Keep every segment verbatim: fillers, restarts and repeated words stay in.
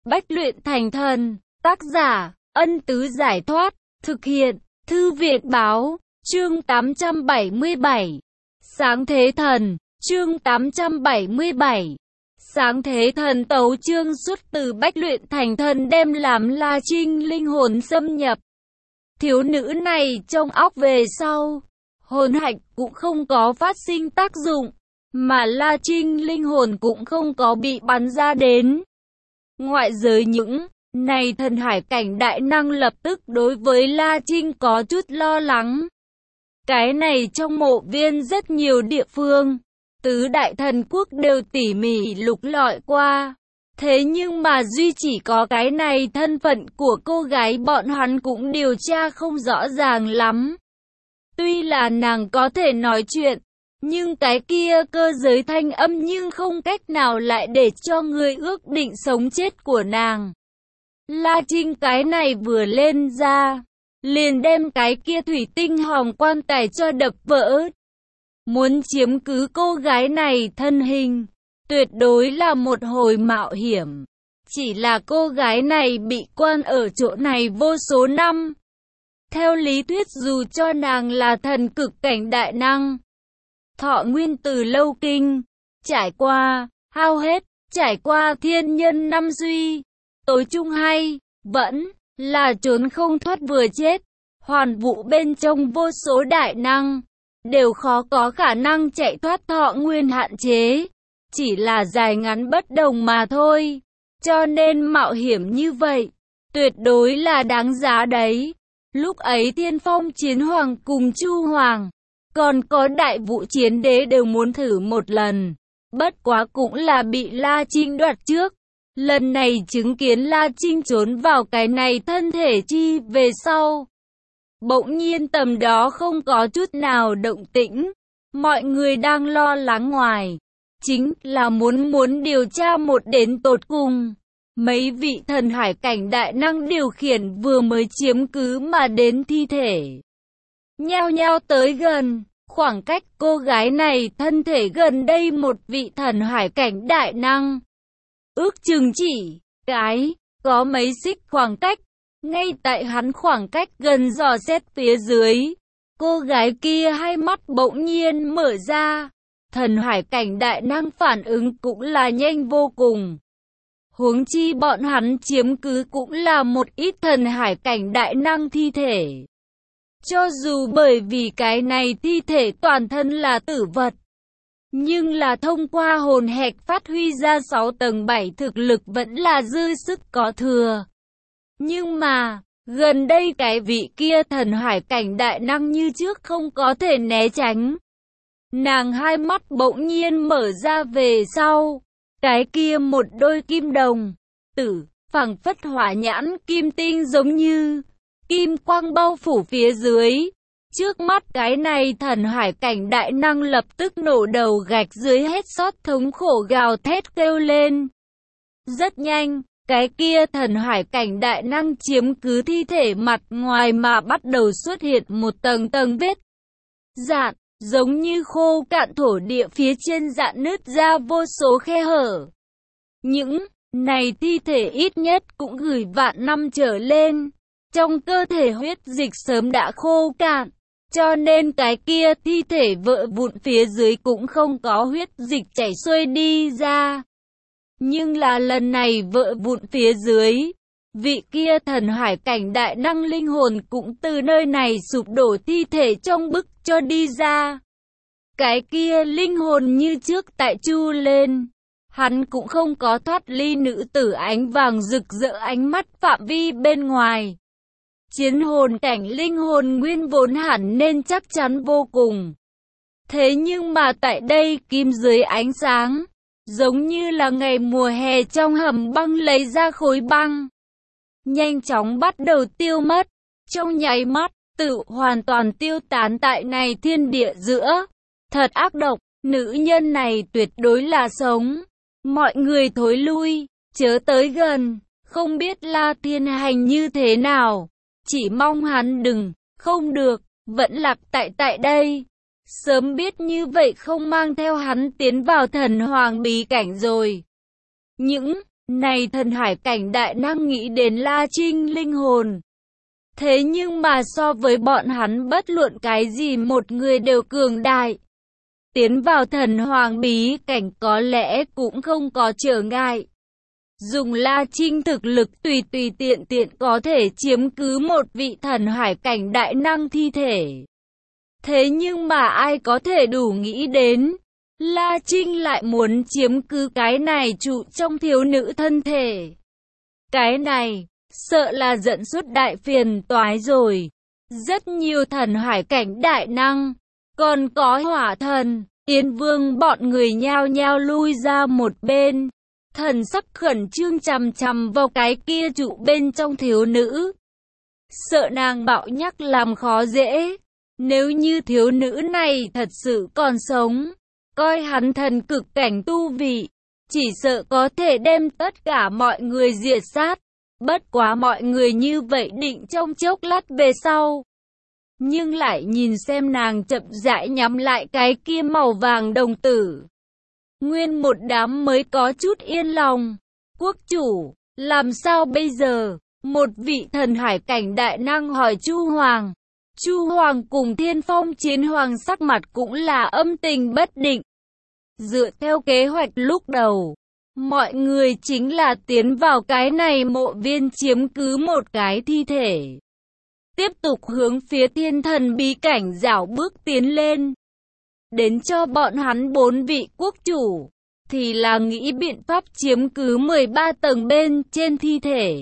Bách luyện thành thần. Tác giả, Ân Tứ Giải Thoát. Thực hiện, Thư Viện Báo. Chương tám trăm bảy mươi bảy. Sáng thế thần. Chương tám trăm bảy mươi bảy. Sáng thế thần tấu chương xuất từ Bách luyện thành thần đem làm La Trinh linh hồn xâm nhập. Thiếu nữ này trong óc về sau, hồn hạch cũng không có phát sinh tác dụng, mà La Trinh linh hồn cũng không có bị bắn ra đến ngoại giới. Những này thần hải cảnh đại năng lập tức đối với La Trinh có chút lo lắng. Cái này trong mộ viên rất nhiều địa phương, tứ đại thần quốc đều tỉ mỉ lục lọi qua. Thế nhưng mà duy chỉ có cái này thân phận của cô gái bọn hắn cũng điều tra không rõ ràng lắm. Tuy là nàng có thể nói chuyện, nhưng cái kia cơ giới thanh âm nhưng không cách nào lại để cho người ước định sống chết của nàng. La Trinh cái này vừa lên ra, liền đem cái kia thủy tinh hòm quan tài cho đập vỡ. Muốn chiếm cứ cô gái này thân hình, tuyệt đối là một hồi mạo hiểm. Chỉ là cô gái này bị quan ở chỗ này vô số năm. Theo lý thuyết dù cho nàng là thần cực cảnh đại năng, thọ nguyên từ lâu kinh, trải qua, hao hết, trải qua thiên nhân năm duy, tối chung hay, vẫn là trốn không thoát vừa chết. Hoàn vũ bên trong vô số đại năng, đều khó có khả năng chạy thoát thọ nguyên hạn chế. Chỉ là dài ngắn bất đồng mà thôi. Cho nên mạo hiểm như vậy, tuyệt đối là đáng giá đấy. Lúc ấy Thiên Phong Chiến Hoàng cùng Chu Hoàng, còn có Đại Vũ Chiến Đế đều muốn thử một lần. Bất quá cũng là bị La Trinh đoạt trước. Lần này chứng kiến La Trinh trốn vào cái này thân thể chi về sau, bỗng nhiên tầm đó không có chút nào động tĩnh. Mọi người đang lo lắng ngoài, chính là muốn muốn điều tra một đến tột cùng. Mấy vị thần hải cảnh đại năng điều khiển vừa mới chiếm cứ mà đến thi thể, nhao nhao tới gần. Khoảng cách cô gái này thân thể gần đây một vị thần hải cảnh đại năng, ước chừng chỉ cái có mấy xích khoảng cách. Ngay tại hắn khoảng cách gần dò xét phía dưới, cô gái kia hai mắt bỗng nhiên mở ra. Thần hải cảnh đại năng phản ứng cũng là nhanh vô cùng. Huống chi bọn hắn chiếm cứ cũng là một ít thần hải cảnh đại năng thi thể. Cho dù bởi vì cái này thi thể toàn thân là tử vật, nhưng là thông qua hồn hạch phát huy ra sáu tầng bảy thực lực vẫn là dư sức có thừa. Nhưng mà, gần đây cái vị kia thần hải cảnh đại năng như trước không có thể né tránh. Nàng hai mắt bỗng nhiên mở ra về sau, cái kia một đôi kim đồng tử, phảng phất hỏa nhãn kim tinh giống như kim quang bao phủ phía dưới. Trước mắt cái này thần hải cảnh đại năng lập tức nổ đầu gạch dưới hết sót thống khổ gào thét kêu lên. Rất nhanh, cái kia thần hải cảnh đại năng chiếm cứ thi thể mặt ngoài mà bắt đầu xuất hiện một tầng tầng vết dạn, giống như khô cạn thổ địa phía trên dạn nứt ra vô số khe hở. Những này thi thể ít nhất cũng gửi vạn năm trở lên, trong cơ thể huyết dịch sớm đã khô cạn, cho nên cái kia thi thể vỡ vụn phía dưới cũng không có huyết dịch chảy xuôi đi ra. Nhưng là lần này vỡ vụn phía dưới, vị kia thần hải cảnh đại năng linh hồn cũng từ nơi này sụp đổ thi thể trong bức cho đi ra. Cái kia linh hồn như trước tại chu lên, hắn cũng không có thoát ly nữ tử ánh vàng rực rỡ ánh mắt phạm vi bên ngoài. Chiến hồn cảnh linh hồn nguyên vốn hẳn nên chắc chắn vô cùng. Thế nhưng mà tại đây kim dưới ánh sáng, giống như là ngày mùa hè trong hầm băng lấy ra khối băng, nhanh chóng bắt đầu tiêu mất. Trong nháy mắt, tự hoàn toàn tiêu tán tại này thiên địa giữa. Thật ác độc, nữ nhân này tuyệt đối là sống. Mọi người thối lui, chớ tới gần, không biết La Thiên Hành như thế nào. Chỉ mong hắn đừng, không được, vẫn lạc tại tại đây. Sớm biết như vậy không mang theo hắn tiến vào thần hoàng bí cảnh rồi. Những Này thần hải cảnh đại năng nghĩ đến La Trinh linh hồn. Thế nhưng mà so với bọn hắn bất luận cái gì một người đều cường đại. Tiến vào thần hoàng bí cảnh có lẽ cũng không có trở ngại. Dùng La Trinh thực lực tùy tùy tiện tiện có thể chiếm cứ một vị thần hải cảnh đại năng thi thể. Thế nhưng mà ai có thể đủ nghĩ đến, La Trinh lại muốn chiếm cứ cái này trụ trong thiếu nữ thân thể. Cái này, sợ là dẫn xuất đại phiền toái rồi. Rất nhiều thần hải cảnh đại năng, còn có hỏa thần, Yên Vương bọn người nhao nhao lui ra một bên. Thần sắc khẩn trương chằm chằm vào cái kia trụ bên trong thiếu nữ. Sợ nàng bạo nhắc làm khó dễ. Nếu như thiếu nữ này thật sự còn sống, coi hắn thần cực cảnh tu vị, chỉ sợ có thể đem tất cả mọi người diệt sát. Bất quá mọi người như vậy định trong chốc lát về sau. Nhưng lại nhìn xem nàng chậm rãi nhắm lại cái kia màu vàng đồng tử. Nguyên một đám mới có chút yên lòng. Quốc chủ, làm sao bây giờ? Một vị thần hải cảnh đại năng hỏi Chu Hoàng. Chu Hoàng cùng Thiên Phong Chiến Hoàng sắc mặt cũng là âm tình bất định. Dựa theo kế hoạch lúc đầu, mọi người chính là tiến vào cái này mộ viên chiếm cứ một cái thi thể. Tiếp tục hướng phía thiên thần bí cảnh dạo bước tiến lên. Đến cho bọn hắn bốn vị quốc chủ, thì là nghĩ biện pháp chiếm cứ mười ba tầng bên trên thi thể.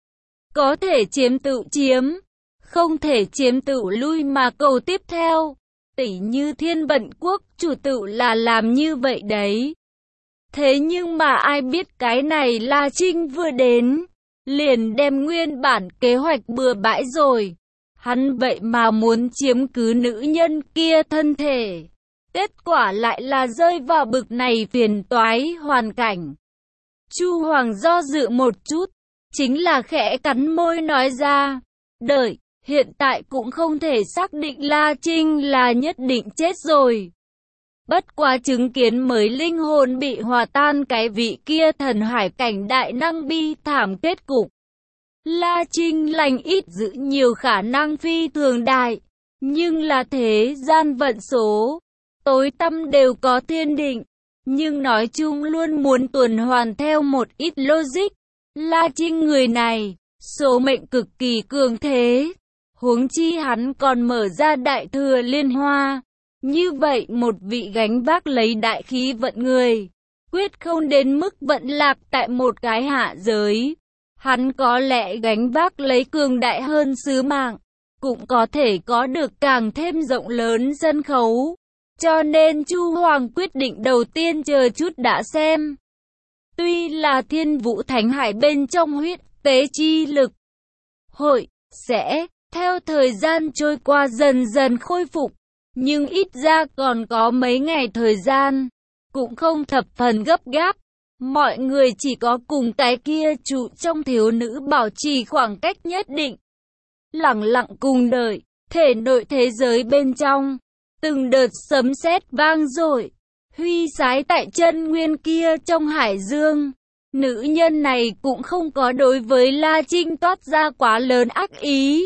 Có thể chiếm tự chiếm, không thể chiếm tự lui mà cầu tiếp theo. Tỷ như Thiên Vận Quốc chủ tự là làm như vậy đấy. Thế nhưng mà ai biết cái này La Trinh vừa đến, liền đem nguyên bản kế hoạch bừa bãi rồi. Hắn vậy mà muốn chiếm cứ nữ nhân kia thân thể. Kết quả lại là rơi vào bực này phiền toái hoàn cảnh. Chu Hoàng do dự một chút, chính là khẽ cắn môi nói ra, đợi, hiện tại cũng không thể xác định La Trinh là nhất định chết rồi. Bất quá chứng kiến mới linh hồn bị hòa tan cái vị kia thần hải cảnh đại năng bi thảm kết cục. La Trinh lành ít giữ nhiều khả năng phi thường đại, nhưng là thế gian vận số, tối tăm đều có thiên định, nhưng nói chung luôn muốn tuần hoàn theo một ít logic. La Trinh người này, số mệnh cực kỳ cường thế, huống chi hắn còn mở ra đại thừa liên hoa. Như vậy một vị gánh vác lấy đại khí vận người, quyết không đến mức vận lạc tại một cái hạ giới. Hắn có lẽ gánh vác lấy cường đại hơn sứ mạng, cũng có thể có được càng thêm rộng lớn sân khấu. Cho nên Chu Hoàng quyết định đầu tiên chờ chút đã xem. Tuy là Thiên Vũ Thánh Hải bên trong huyết tế chi lực, hội sẽ theo thời gian trôi qua dần dần khôi phục, nhưng ít ra còn có mấy ngày thời gian, cũng không thập phần gấp gáp. Mọi người chỉ có cùng cái kia trụ trong thiếu nữ bảo trì khoảng cách nhất định. Lặng lặng cùng đợi, thể nội thế giới bên trong, từng đợt sấm sét vang dội, huy sái tại chân nguyên kia trong hải dương. Nữ nhân này cũng không có đối với La Trinh toát ra quá lớn ác ý.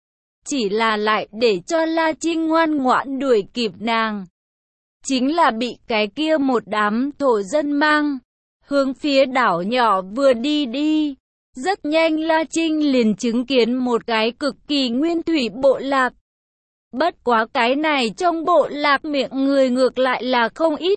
Chỉ là lại để cho La Trinh ngoan ngoãn đuổi kịp nàng. Chính là bị cái kia một đám thổ dân mang. Hướng phía đảo nhỏ vừa đi đi, rất nhanh La Trinh liền chứng kiến một cái cực kỳ nguyên thủy bộ lạc. Bất quá cái này trong bộ lạc miệng người ngược lại là không ít.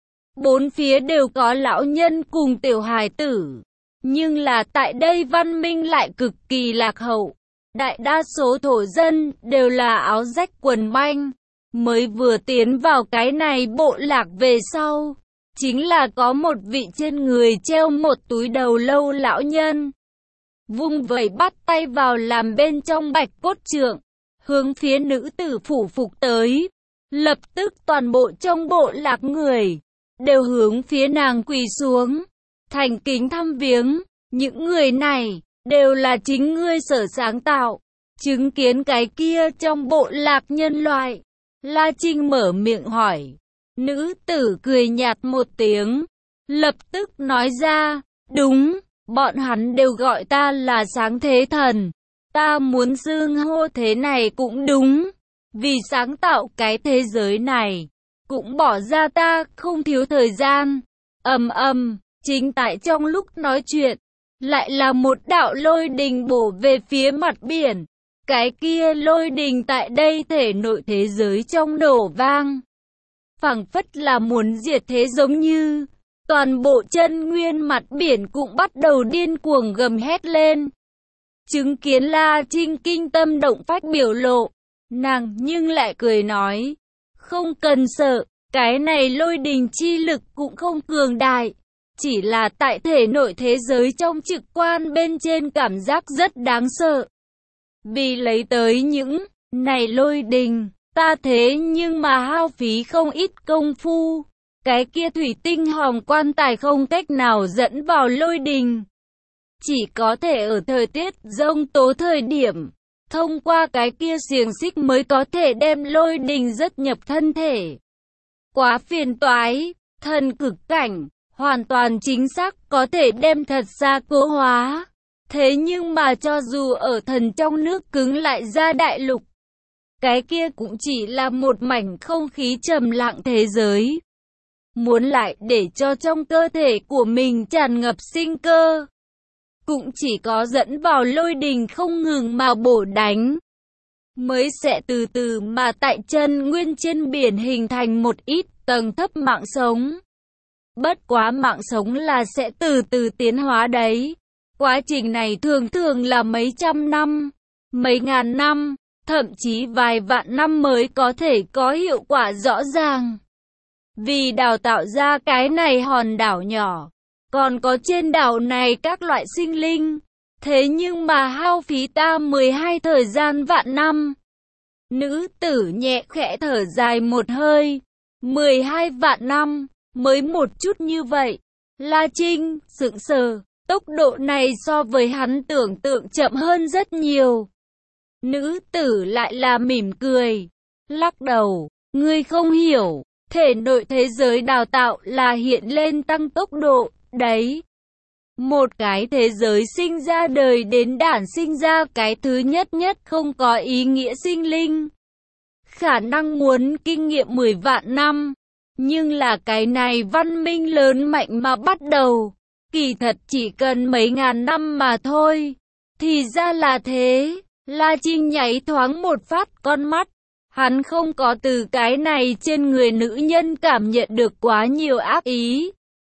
Bốn phía đều có lão nhân cùng tiểu hài tử. Nhưng là tại đây văn minh lại cực kỳ lạc hậu. Đại đa số thổ dân đều là áo rách quần manh. Mới vừa tiến vào cái này bộ lạc về sau, chính là có một vị trên người treo một túi đầu lâu lão nhân. Vung vẩy bắt tay vào làm bên trong bạch cốt trượng, hướng phía nữ tử phủ phục tới. Lập tức toàn bộ trong bộ lạc người, đều hướng phía nàng quỳ xuống, thành kính thăm viếng. Những người này, đều là chính ngươi sở sáng tạo. Chứng kiến cái kia trong bộ lạc nhân loại, La Trinh mở miệng hỏi. Nữ tử cười nhạt một tiếng, lập tức nói ra, đúng, Bọn hắn đều gọi ta là sáng thế thần. Ta muốn xưng hô thế này cũng đúng. Vì sáng tạo cái thế giới này, cũng bỏ ra ta không thiếu thời gian. Ầm ầm, chính tại trong lúc nói chuyện, lại là một đạo lôi đình bổ về phía mặt biển. Cái kia lôi đình tại đây thể nội thế giới trong nổ vang. Phảng phất là muốn diệt thế giống như. Toàn bộ chân nguyên mặt biển cũng bắt đầu điên cuồng gầm hét lên. Chứng kiến La Trinh kinh tâm động phách biểu lộ, nàng nhưng lại cười nói, không cần sợ, cái này lôi đình chi lực cũng không cường đại, chỉ là tại thể nội thế giới trong trực quan bên trên cảm giác rất đáng sợ. Vì lấy tới những này lôi đình, ta thế nhưng mà hao phí không ít công phu. Cái kia thủy tinh hòm quan tài không cách nào dẫn vào lôi đình. Chỉ có thể ở thời tiết giông tố thời điểm, thông qua cái kia xiềng xích mới có thể đem lôi đình rất nhập thân thể. Quá phiền toái, thần cực cảnh, hoàn toàn chính xác có thể đem thật ra cố hóa. Thế nhưng mà cho dù ở thần trong nước cứng lại ra đại lục, cái kia cũng chỉ là một mảnh không khí trầm lặng thế giới. Muốn lại để cho trong cơ thể của mình tràn ngập sinh cơ, cũng chỉ có dẫn vào lôi đình không ngừng mà bổ đánh, mới sẽ từ từ mà tại chân nguyên trên biển hình thành một ít tầng thấp mạng sống. Bất quá mạng sống là sẽ từ từ tiến hóa đấy. Quá trình này thường thường là mấy trăm năm, mấy ngàn năm, thậm chí vài vạn năm mới có thể có hiệu quả rõ ràng. Vì đào tạo ra cái này hòn đảo nhỏ, còn có trên đảo này các loại sinh linh, thế nhưng mà hao phí ta mười hai thời gian vạn năm. Nữ tử nhẹ khẽ thở dài một hơi, mười hai vạn năm, mới một chút như vậy. La Trinh sững sờ, tốc độ này so với hắn tưởng tượng chậm hơn rất nhiều. Nữ tử lại là mỉm cười, lắc đầu, ngươi không hiểu. Thể nội thế giới đào tạo là hiện lên tăng tốc độ, đấy. Một cái thế giới sinh ra đời đến đản sinh ra cái thứ nhất nhất không có ý nghĩa sinh linh. Khả năng muốn kinh nghiệm mười vạn năm, nhưng là cái này văn minh lớn mạnh mà bắt đầu, kỳ thật chỉ cần mấy ngàn năm mà thôi. Thì ra là thế, La Trinh nháy thoáng một phát con mắt. Hắn không có từ cái này trên người nữ nhân cảm nhận được quá nhiều ác ý.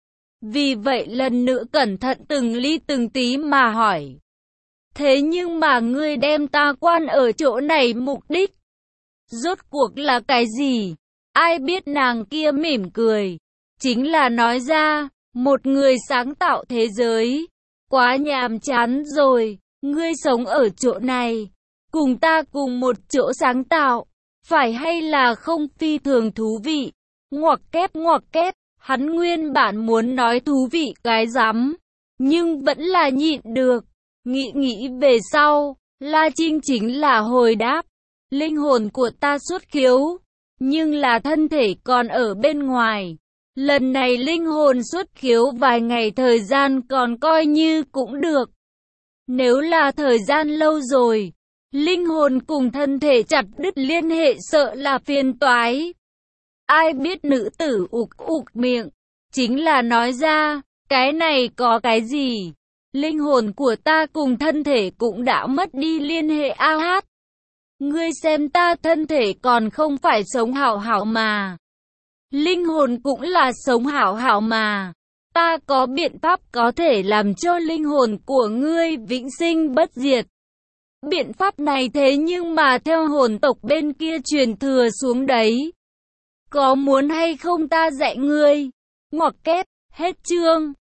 Vì vậy lần nữa cẩn thận từng ly từng tí mà hỏi. Thế nhưng mà ngươi đem ta quan ở chỗ này mục đích, rốt cuộc là cái gì? Ai biết nàng kia mỉm cười. Chính là nói ra, một người sáng tạo thế giới. Quá nhàm chán rồi, ngươi sống ở chỗ này, cùng ta cùng một chỗ sáng tạo. Phải hay là không phi thường thú vị? Ngoặc kép ngoặc kép, hắn nguyên bản muốn nói thú vị cái rắm, nhưng vẫn là nhịn được. Nghĩ nghĩ về sau, La Trinh chính là hồi đáp. Linh hồn của ta xuất khiếu, nhưng là thân thể còn ở bên ngoài. Lần này linh hồn xuất khiếu vài ngày thời gian còn coi như cũng được. Nếu là thời gian lâu rồi, linh hồn cùng thân thể chặt đứt liên hệ sợ là phiền toái. Ai biết nữ tử ục ục miệng, chính là nói ra, cái này có cái gì? Linh hồn của ta cùng thân thể cũng đã mất đi liên hệ a hát. Ngươi xem ta thân thể còn không phải sống hảo hảo mà. Linh hồn cũng là sống hảo hảo mà. Ta có biện pháp có thể làm cho linh hồn của ngươi vĩnh sinh bất diệt. Biện pháp này thế nhưng mà theo hồn tộc bên kia truyền thừa xuống đấy. Có muốn hay không ta dạy ngươi? Ngoặc kép, hết chương.